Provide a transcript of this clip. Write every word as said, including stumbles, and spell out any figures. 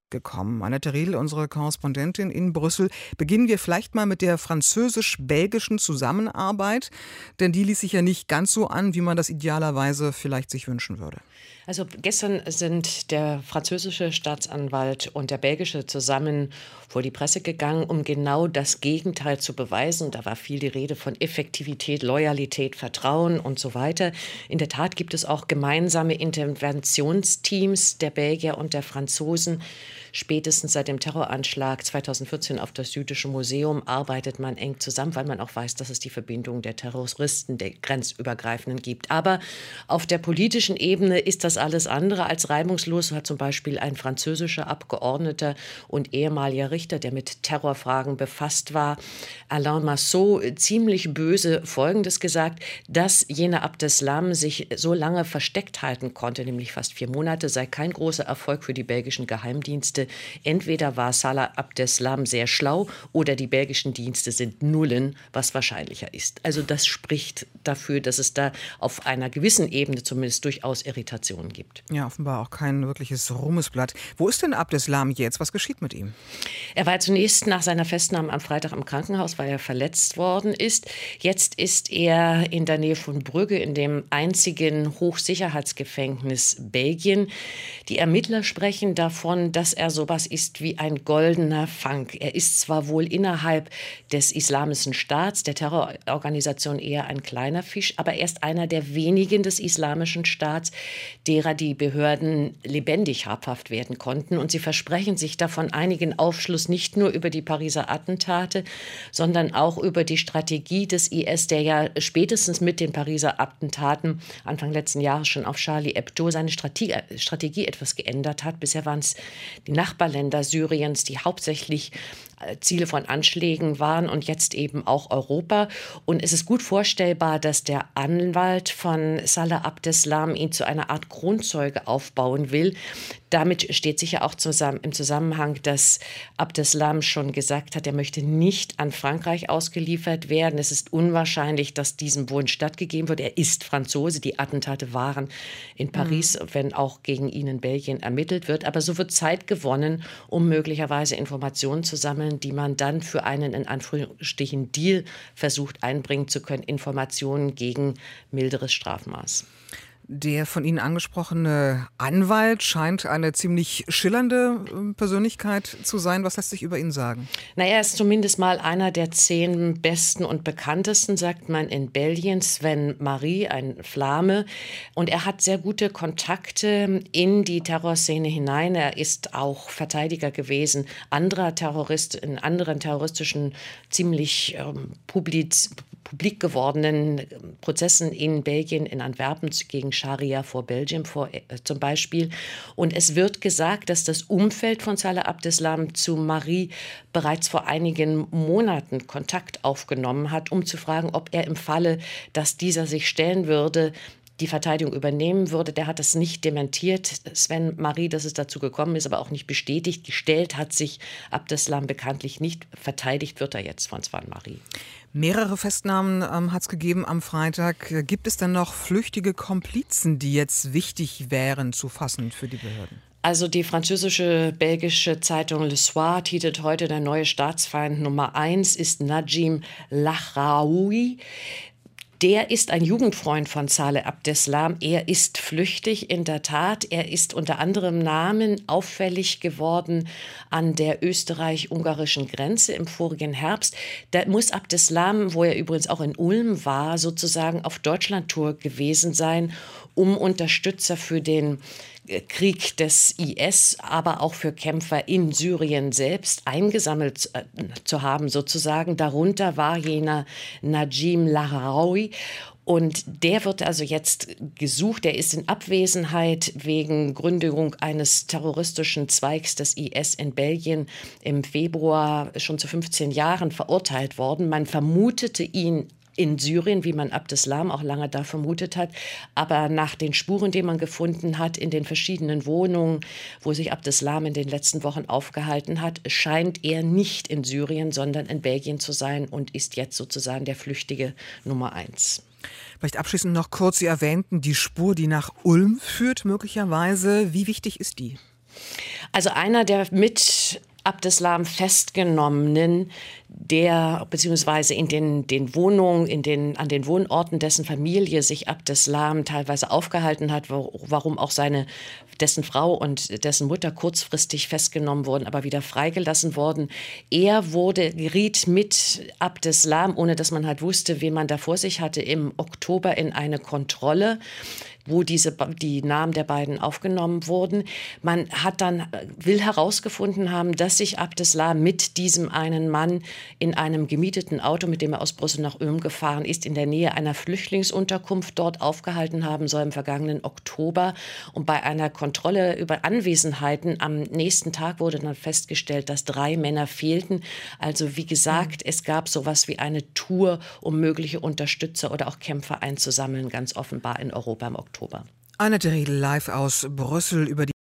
gekommen. Annette Riedl, unsere Korrespondentin in Brüssel. Beginnen wir vielleicht mal mit der französisch-belgischen Zusammenarbeit, denn die ließ sich ja nicht ganz so an, wie man das idealerweise vielleicht sich wünschen würde. Also gestern sind der französische Staatsanwalt und der belgische zusammen vor die Presse gegangen, um genau das Gegenteil zu beweisen. Da war viel die Rede von Effektivität, Loyalität, Vertrauen und so weiter. In der Tat gibt es auch gemeinsame Interventionsteams der Belgier und der Franzosen. Spätestens seit dem Terroranschlag zweitausendvierzehn auf das Jüdische Museum arbeitet man eng zusammen, weil man auch weiß, dass es die Verbindung der Terroristen, der Grenzübergreifenden gibt. Aber auf der politischen Ebene ist das alles andere als reibungslos. So hat zum Beispiel ein französischer Abgeordneter und ehemaliger Richter, der mit Terrorfragen befasst war, Alain Massot, ziemlich böse Folgendes gesagt: dass jener Abdeslam sich so lange versteckt halten konnte, nämlich fast vier Monate, sei kein großer Erfolg für die belgischen Geheimdienste. Entweder war Salah Abdeslam sehr schlau oder die belgischen Dienste sind Nullen, was wahrscheinlicher ist. Also das spricht dafür, dass es da auf einer gewissen Ebene zumindest durchaus Irritationen gibt. Ja, offenbar auch kein wirkliches Ruhmesblatt. Wo ist denn Abdeslam jetzt? Was geschieht mit ihm? Er war zunächst nach seiner Festnahme am Freitag im Krankenhaus, weil er verletzt worden ist. Jetzt ist er in der Nähe von Brügge in dem einzigen Hochsicherheitsgefängnis Belgien. Die Ermittler sprechen davon, dass er sowas ist wie ein goldener Fang. Er ist zwar wohl innerhalb des Islamischen Staats, der Terrororganisation, eher ein kleiner Fisch, aber er ist einer der wenigen des Islamischen Staats, derer die Behörden lebendig habhaft werden konnten. Und sie versprechen sich davon einigen Aufschluss nicht nur über die Pariser Attentate, sondern auch über die Strategie des I S, der ja spätestens mit den Pariser Attentaten Anfang letzten Jahres schon auf Charlie Hebdo seine Strategie, Strategie etwas geändert hat. Bisher waren es die Nachbarländer Syriens, die hauptsächlich Ziele von Anschlägen waren, und jetzt eben auch Europa. Und es ist gut vorstellbar, dass der Anwalt von Salah Abdeslam ihn zu einer Art Kronzeuge aufbauen will. Damit steht sicher auch zusammen, im Zusammenhang, dass Abdeslam schon gesagt hat, er möchte nicht an Frankreich ausgeliefert werden. Es ist unwahrscheinlich, dass diesem Wunsch stattgegeben wird. Er ist Franzose. Die Attentate waren in Paris, mhm. wenn auch gegen ihn in Belgien ermittelt wird. Aber so wird Zeit gewonnen, um möglicherweise Informationen zu sammeln, die man dann für einen in Anführungsstrichen Deal versucht einbringen zu können. Informationen gegen milderes Strafmaß. Der von Ihnen angesprochene Anwalt scheint eine ziemlich schillernde Persönlichkeit zu sein. Was lässt sich über ihn sagen? Na, er ist zumindest mal einer der zehn besten und bekanntesten, sagt man in Belgien. Sven Marie, ein Flame. Und er hat sehr gute Kontakte in die Terrorszene hinein. Er ist auch Verteidiger gewesen anderer Terroristen, in anderen terroristischen, ziemlich ähm, publiz publik gewordenen Prozessen in Belgien, in Antwerpen gegen Scharia for Belgium vor, äh, zum Beispiel. Und es wird gesagt, dass das Umfeld von Salah Abdeslam zu Marie bereits vor einigen Monaten Kontakt aufgenommen hat, um zu fragen, ob er im Falle, dass dieser sich stellen würde, die Verteidigung übernehmen würde. Der hat das nicht dementiert, Sven Marie, dass es dazu gekommen ist, aber auch nicht bestätigt. Gestellt hat sich Abdeslam bekanntlich nicht. Verteidigt wird er jetzt von Sven Marie. Mehrere Festnahmen ähm, hat es gegeben am Freitag. Gibt es denn noch flüchtige Komplizen, die jetzt wichtig wären zu fassen für die Behörden? Also die französische, belgische Zeitung Le Soir titelt heute: Der neue Staatsfeind Nummer eins ist Najim Lahraoui. Der ist ein Jugendfreund von Salah Abdeslam. Er ist flüchtig, in der Tat. Er ist unter anderem Namen auffällig geworden an der österreich-ungarischen Grenze im vorigen Herbst. Da muss Abdeslam, wo er übrigens auch in Ulm war, sozusagen auf Deutschlandtour gewesen sein, um Unterstützer für den Krieg des I S, aber auch für Kämpfer in Syrien selbst eingesammelt äh, zu haben, sozusagen. Darunter war jener Najim Lahraoui. Und der wird also jetzt gesucht. Er ist in Abwesenheit wegen Gründung eines terroristischen Zweigs des I S in Belgien im Februar schon zu fünfzehn Jahren verurteilt worden. Man vermutete ihn in Syrien, wie man Abdeslam auch lange da vermutet hat. Aber nach den Spuren, die man gefunden hat in den verschiedenen Wohnungen, wo sich Abdeslam in den letzten Wochen aufgehalten hat, scheint er nicht in Syrien, sondern in Belgien zu sein und ist jetzt sozusagen der Flüchtige Nummer eins. Vielleicht abschließend noch kurz, Sie erwähnten die Spur, die nach Ulm führt möglicherweise. Wie wichtig ist die? Also einer der mit Abdeslam Festgenommenen, der beziehungsweise in den, den Wohnungen, in den, an den Wohnorten dessen Familie sich Abdeslam teilweise aufgehalten hat, wo, warum auch seine, dessen Frau und dessen Mutter kurzfristig festgenommen wurden, aber wieder freigelassen wurden. Er wurde, geriet mit Abdeslam, ohne dass man halt wusste, wen man da vor sich hatte, im Oktober in eine Kontrolle, wo diese, die Namen der beiden aufgenommen wurden. Man hat dann, will herausgefunden haben, dass sich Abdeslam mit diesem einen Mann in einem gemieteten Auto, mit dem er aus Brüssel nach Ulm gefahren ist, in der Nähe einer Flüchtlingsunterkunft dort aufgehalten haben soll im vergangenen Oktober. Und bei einer Kontrolle über Anwesenheiten am nächsten Tag wurde dann festgestellt, dass drei Männer fehlten. Also wie gesagt, mhm. es gab sowas wie eine Tour, um mögliche Unterstützer oder auch Kämpfer einzusammeln, ganz offenbar in Europa im Oktober. Annette Riedel live aus Brüssel über die